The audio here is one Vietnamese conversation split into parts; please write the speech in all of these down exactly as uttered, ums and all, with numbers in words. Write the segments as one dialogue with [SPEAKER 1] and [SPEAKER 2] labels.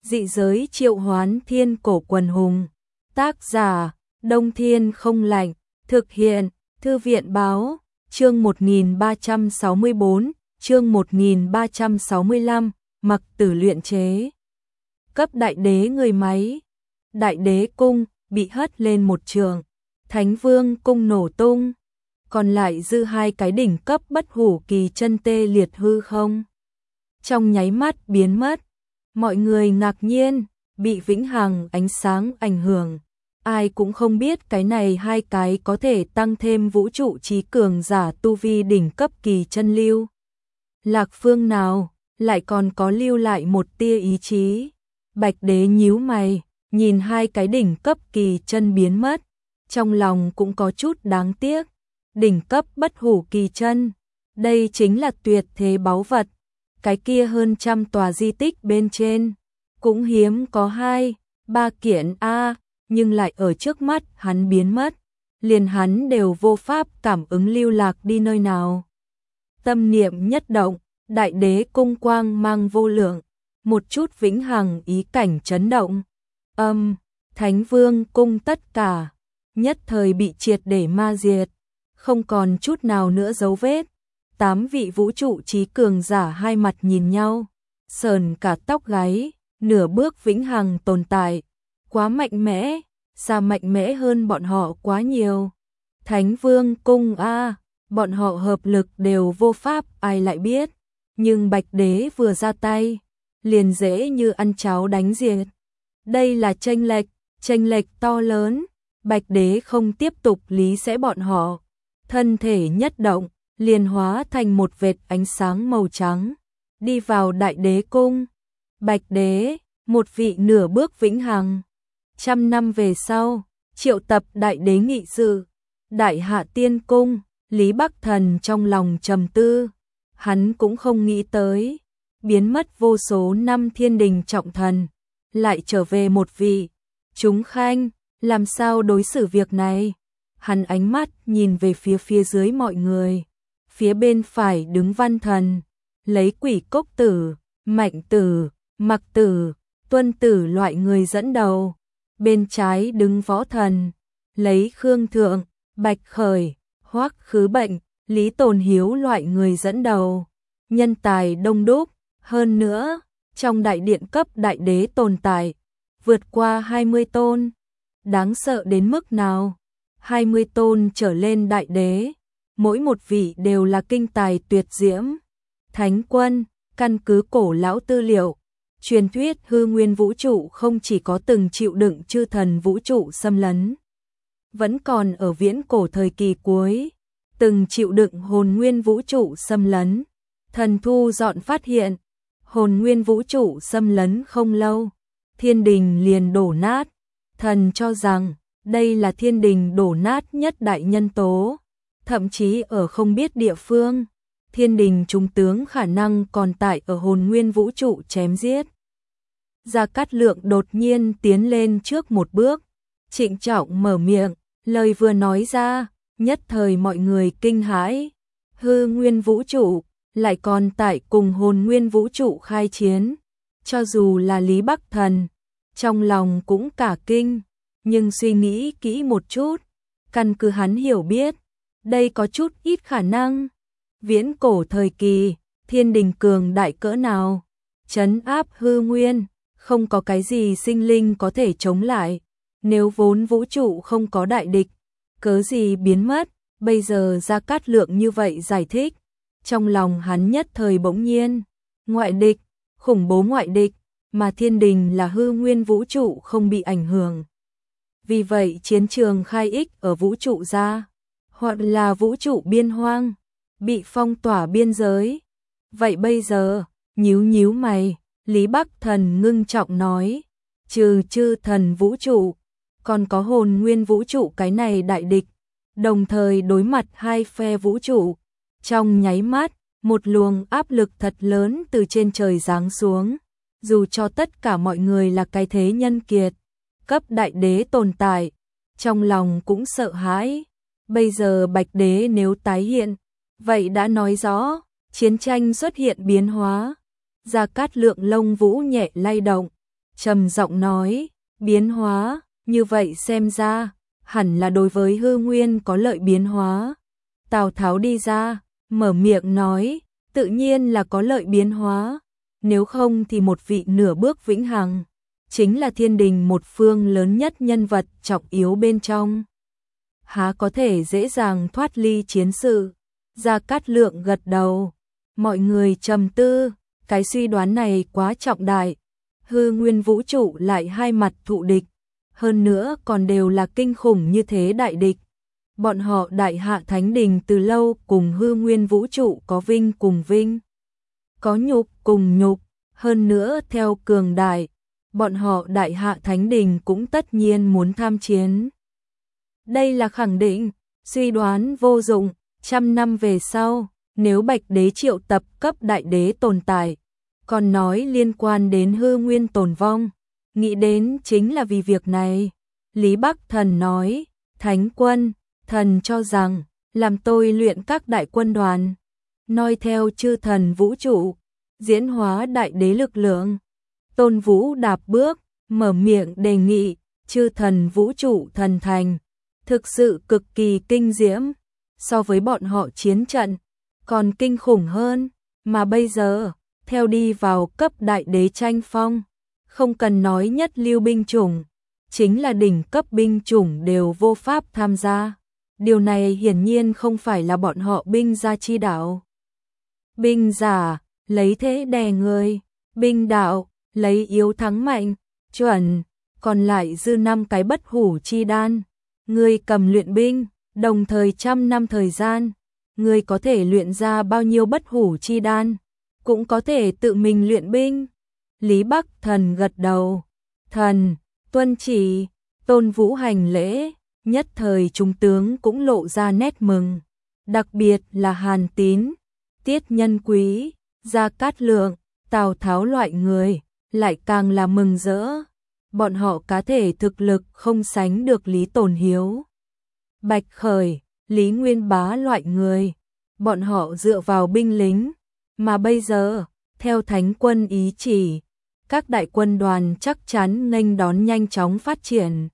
[SPEAKER 1] Dị giới triệu hoán thiên cổ quần hùng. Tác giả, Đông Thiên Không Lạnh. Thực hiện, Thư viện báo. Chương một nghìn ba trăm sáu mươi tư, chương một nghìn ba trăm sáu mươi lăm, Mặc Tử luyện chế. Cấp đại đế người máy. Đại đế cung bị hất lên một trường. Thánh vương cung nổ tung. Còn lại dư hai cái đỉnh cấp bất hủ kỳ chân tê liệt hư không. Trong nháy mắt biến mất. Mọi người ngạc nhiên, bị vĩnh hằng ánh sáng ảnh hưởng. Ai cũng không biết cái này hai cái có thể tăng thêm vũ trụ trí cường giả tu vi đỉnh cấp kỳ chân lưu. Lạc phương nào, lại còn có lưu lại một tia ý chí. Bạch đế nhíu mày, nhìn hai cái đỉnh cấp kỳ chân biến mất. Trong lòng cũng có chút đáng tiếc. Đỉnh cấp bất hủ kỳ chân, đây chính là tuyệt thế báu vật. Cái kia hơn trăm tòa di tích bên trên, cũng hiếm có hai, ba kiện a, nhưng lại ở trước mắt hắn biến mất, liền hắn đều vô pháp cảm ứng lưu lạc đi nơi nào. Tâm niệm nhất động, đại đế cung quang mang vô lượng, một chút vĩnh hằng ý cảnh chấn động. Âm, Thánh Vương cung tất cả, nhất thời bị triệt để ma diệt, không còn chút nào nữa dấu vết. Tám vị vũ trụ trí cường giả hai mặt nhìn nhau, sờn cả tóc gáy, nửa bước vĩnh hằng tồn tại, quá mạnh mẽ, xa mạnh mẽ hơn bọn họ quá nhiều. Thánh Vương cung a, bọn họ hợp lực đều vô pháp ai lại biết, nhưng Bạch đế vừa ra tay, liền dễ như ăn cháo đánh diệt. Đây là chênh lệch, chênh lệch to lớn, Bạch đế không tiếp tục lý sẽ bọn họ, thân thể nhất động, liền hóa thành một vệt ánh sáng màu trắng, đi vào đại đế cung. Bạch đế, một vị nửa bước vĩnh hằng. Trăm năm về sau, triệu tập đại đế nghị sự, đại hạ tiên cung, Lý Bắc Thần trong lòng trầm tư. Hắn cũng không nghĩ tới, biến mất vô số năm thiên đình trọng thần, lại trở về một vị. Chúng khanh, làm sao đối xử việc này? Hắn ánh mắt nhìn về phía phía dưới mọi người. Phía bên phải đứng Văn Thần, lấy Quỷ Cốc Tử, Mạnh Tử, Mặc Tử, Tuân Tử loại người dẫn đầu. Bên trái đứng Võ Thần, lấy Khương Thượng, Bạch Khởi, Hoắc Khứ Bệnh, Lý Tồn Hiếu loại người dẫn đầu. Nhân tài đông đúc, hơn nữa, trong đại điện cấp đại đế tồn tại, vượt qua hai mươi tôn. Đáng sợ đến mức nào? hai mươi tôn trở lên đại đế. Mỗi một vị đều là kinh tài tuyệt diễm. Thánh quân, căn cứ cổ lão tư liệu, truyền thuyết hư nguyên vũ trụ không chỉ có từng chịu đựng chư thần vũ trụ xâm lấn, vẫn còn ở viễn cổ thời kỳ cuối, từng chịu đựng hồn nguyên vũ trụ xâm lấn. Thần thu dọn phát hiện, hồn nguyên vũ trụ xâm lấn không lâu, thiên đình liền đổ nát. Thần cho rằng, đây là thiên đình đổ nát nhất đại nhân tố. Thậm chí ở không biết địa phương, thiên đình trung tướng khả năng còn tại ở hồn nguyên vũ trụ chém giết. Gia Cát Lượng đột nhiên tiến lên trước một bước, trịnh trọng mở miệng, lời vừa nói ra, nhất thời mọi người kinh hãi. Hư nguyên vũ trụ, lại còn tại cùng hồn nguyên vũ trụ khai chiến. Cho dù là Lý Bắc Thần, trong lòng cũng cả kinh, nhưng suy nghĩ kỹ một chút, căn cứ hắn hiểu biết, đây có chút ít khả năng. Viễn cổ thời kỳ, thiên đình cường đại cỡ nào, trấn áp hư nguyên, không có cái gì sinh linh có thể chống lại. Nếu vốn vũ trụ không có đại địch, cớ gì biến mất? Bây giờ Gia Cát Lượng như vậy giải thích, trong lòng hắn nhất thời bỗng nhiên, ngoại địch, khủng bố ngoại địch, mà thiên đình là hư nguyên vũ trụ không bị ảnh hưởng. Vì vậy chiến trường khai ích ở vũ trụ ra, hoặc là vũ trụ biên hoang, bị phong tỏa biên giới. Vậy bây giờ, nhíu nhíu mày, Lý Bắc Thần ngưng trọng nói, trừ chư thần vũ trụ, còn có hồn nguyên vũ trụ cái này đại địch, đồng thời đối mặt hai phe vũ trụ. Trong nháy mắt, một luồng áp lực thật lớn từ trên trời giáng xuống, dù cho tất cả mọi người là cái thế nhân kiệt, cấp đại đế tồn tại, trong lòng cũng sợ hãi. Bây giờ Bạch đế nếu tái hiện, vậy đã nói rõ, chiến tranh xuất hiện biến hóa. Gia Cát Lượng lông vũ nhẹ lay động, trầm giọng nói, biến hóa, như vậy xem ra, hẳn là đối với hư nguyên có lợi biến hóa. Tào Tháo đi ra, mở miệng nói, tự nhiên là có lợi biến hóa, nếu không thì một vị nửa bước vĩnh hằng, chính là thiên đình một phương lớn nhất nhân vật trọng yếu bên trong. Há có thể dễ dàng thoát ly chiến sự. Gia Cát Lượng gật đầu, mọi người trầm tư, cái suy đoán này quá trọng đại, hư nguyên vũ trụ lại hai mặt thụ địch, hơn nữa còn đều là kinh khủng như thế đại địch. Bọn họ Đại Hạ Thánh Đình từ lâu cùng hư nguyên vũ trụ có vinh cùng vinh, có nhục cùng nhục, hơn nữa theo cường đại, bọn họ Đại Hạ Thánh Đình cũng tất nhiên muốn tham chiến. Đây là khẳng định, suy đoán vô dụng, trăm năm về sau, nếu Bạch Đế triệu tập cấp đại đế tồn tại, còn nói liên quan đến hư nguyên tồn vong, nghĩ đến chính là vì việc này. Lý Bắc Thần nói, Thánh quân, thần cho rằng, làm tôi luyện các đại quân đoàn, noi theo chư thần vũ trụ, diễn hóa đại đế lực lượng. Tôn Vũ đạp bước, mở miệng đề nghị, chư thần vũ trụ thần thành, thực sự cực kỳ kinh diễm, so với bọn họ chiến trận, còn kinh khủng hơn, mà bây giờ, theo đi vào cấp đại đế tranh phong, không cần nói nhất lưu binh chủng, chính là đỉnh cấp binh chủng đều vô pháp tham gia. Điều này hiển nhiên không phải là bọn họ binh gia chi đạo. Binh giả, lấy thế đè người, binh đạo, lấy yếu thắng mạnh, chuẩn, còn lại dư năm cái bất hủ chi đan. Người cầm luyện binh, đồng thời trăm năm thời gian, người có thể luyện ra bao nhiêu bất hủ chi đan, cũng có thể tự mình luyện binh. Lý Bắc Thần gật đầu, thần, tuân chỉ. Tôn Vũ hành lễ, nhất thời trung tướng cũng lộ ra nét mừng, đặc biệt là Hàn Tín, Tiết Nhân Quý, Gia Cát Lượng, Tào Tháo loại người, lại càng là mừng rỡ. Bọn họ cá thể thực lực không sánh được Lý Tồn Hiếu, Bạch Khởi, Lý Nguyên Bá loại người, bọn họ dựa vào binh lính, mà bây giờ, theo Thánh quân ý chỉ, các đại quân đoàn chắc chắn nghênh đón nhanh chóng phát triển.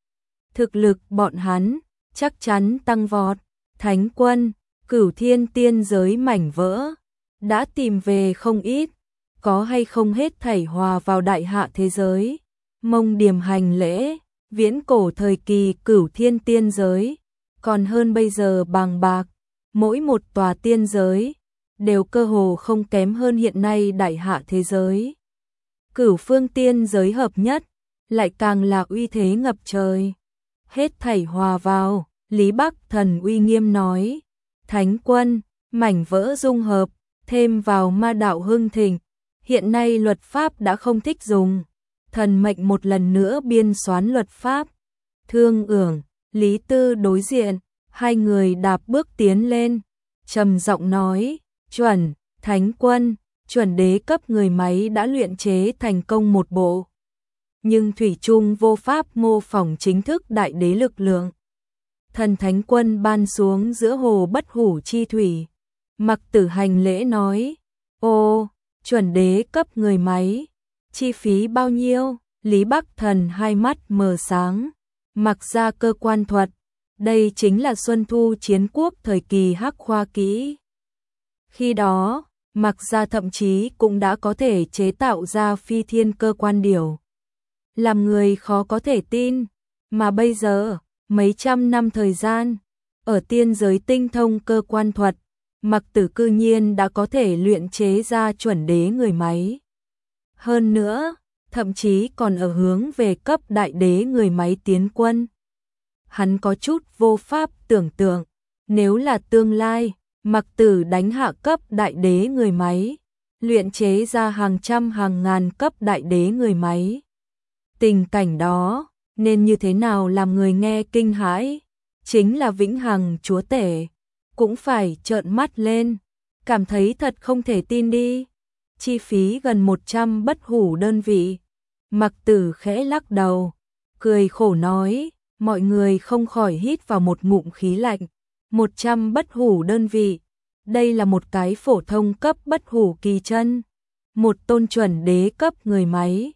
[SPEAKER 1] Thực lực bọn hắn chắc chắn tăng vọt. Thánh quân, Cửu Thiên tiên giới mảnh vỡ đã tìm về không ít, có hay không hết thảy hòa vào Đại Hạ thế giới. Mông Điểm hành lễ, viễn cổ thời kỳ Cửu Thiên tiên giới, còn hơn bây giờ bàng bạc, mỗi một tòa tiên giới đều cơ hồ không kém hơn hiện nay Đại Hạ thế giới. Cửu phương tiên giới hợp nhất, lại càng là uy thế ngập trời. Hết thảy hòa vào, Lý Bắc Thần uy nghiêm nói, Thánh quân, mảnh vỡ dung hợp, thêm vào ma đạo hưng thịnh, hiện nay luật pháp đã không thích dùng, thần mệnh một lần nữa biên soán luật pháp. Thương Ưởng, Lý Tư đối diện, hai người đạp bước tiến lên, trầm giọng nói, chuẩn, Thánh quân, chuẩn đế cấp người máy đã luyện chế thành công một bộ, nhưng thủy chung vô pháp mô phỏng chính thức đại đế lực lượng. Thần Thánh quân ban xuống giữa hồ bất hủ chi thủy. Mặc Tử hành lễ nói, ô, chuẩn đế cấp người máy, chi phí bao nhiêu? Lý Bắc Thần hai mắt mờ sáng, mặc ra cơ quan thuật, đây chính là Xuân Thu Chiến Quốc thời kỳ Hắc Khoa Kỹ. Khi đó, mặc ra thậm chí cũng đã có thể chế tạo ra phi thiên cơ quan điểu, làm người khó có thể tin, mà bây giờ, mấy trăm năm thời gian, ở tiên giới tinh thông cơ quan thuật, Mặc Tử cư nhiên đã có thể luyện chế ra chuẩn đế người máy. Hơn nữa, thậm chí còn ở hướng về cấp đại đế người máy tiến quân. Hắn có chút vô pháp tưởng tượng, nếu là tương lai, Mặc Tử đánh hạ cấp đại đế người máy, luyện chế ra hàng trăm hàng ngàn cấp đại đế người máy. Tình cảnh đó, nên như thế nào làm người nghe kinh hãi, chính là vĩnh hằng chúa tể, cũng phải trợn mắt lên, cảm thấy thật không thể tin đi. Chi phí gần một trăm bất hủ đơn vị. Mặc Tử khẽ lắc đầu, cười khổ nói, mọi người không khỏi hít vào một ngụm khí lạnh. một trăm bất hủ đơn vị, đây là một cái phổ thông cấp bất hủ kỳ chân, một tôn chuẩn đế cấp người máy,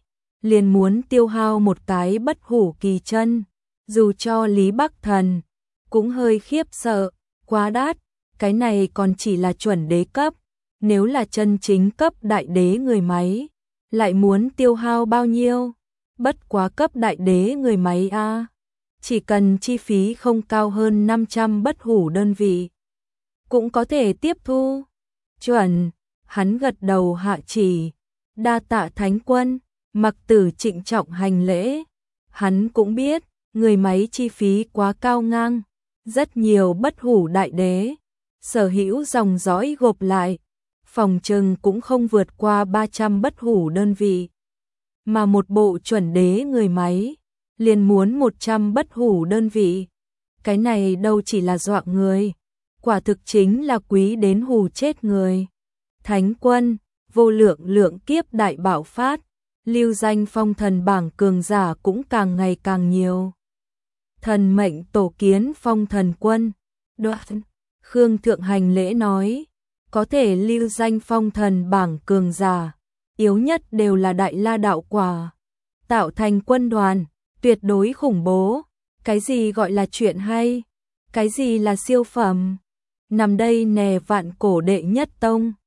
[SPEAKER 1] liền muốn tiêu hao một cái bất hủ kỳ chân, dù cho Lý Bắc Thần cũng hơi khiếp sợ, quá đắt, cái này còn chỉ là chuẩn đế cấp, nếu là chân chính cấp đại đế người máy, lại muốn tiêu hao bao nhiêu? Bất quá cấp đại đế người máy a, chỉ cần chi phí không cao hơn năm trăm bất hủ đơn vị, cũng có thể tiếp thu. Chuẩn, hắn gật đầu hạ chỉ, đa tạ Thánh Quân. Mặc Tử trịnh trọng hành lễ, hắn cũng biết, người máy chi phí quá cao ngang, rất nhiều bất hủ đại đế, sở hữu dòng dõi gộp lại, phòng trừng cũng không vượt qua ba trăm bất hủ đơn vị, mà một bộ chuẩn đế người máy, liền muốn một trăm bất hủ đơn vị, cái này đâu chỉ là dọa người, quả thực chính là quý đến hù chết người. Thánh Quân, vô lượng lượng kiếp đại bạo phát, lưu danh phong thần bảng cường giả cũng càng ngày càng nhiều. Thần mệnh tổ kiến phong thần quân, đoạn, Khương Thượng hành lễ nói, có thể lưu danh phong thần bảng cường giả, yếu nhất đều là đại la đạo quả, tạo thành quân đoàn, tuyệt đối khủng bố, cái gì gọi là chuyện hay, cái gì là siêu phẩm, nằm đây nè vạn cổ đệ nhất tông.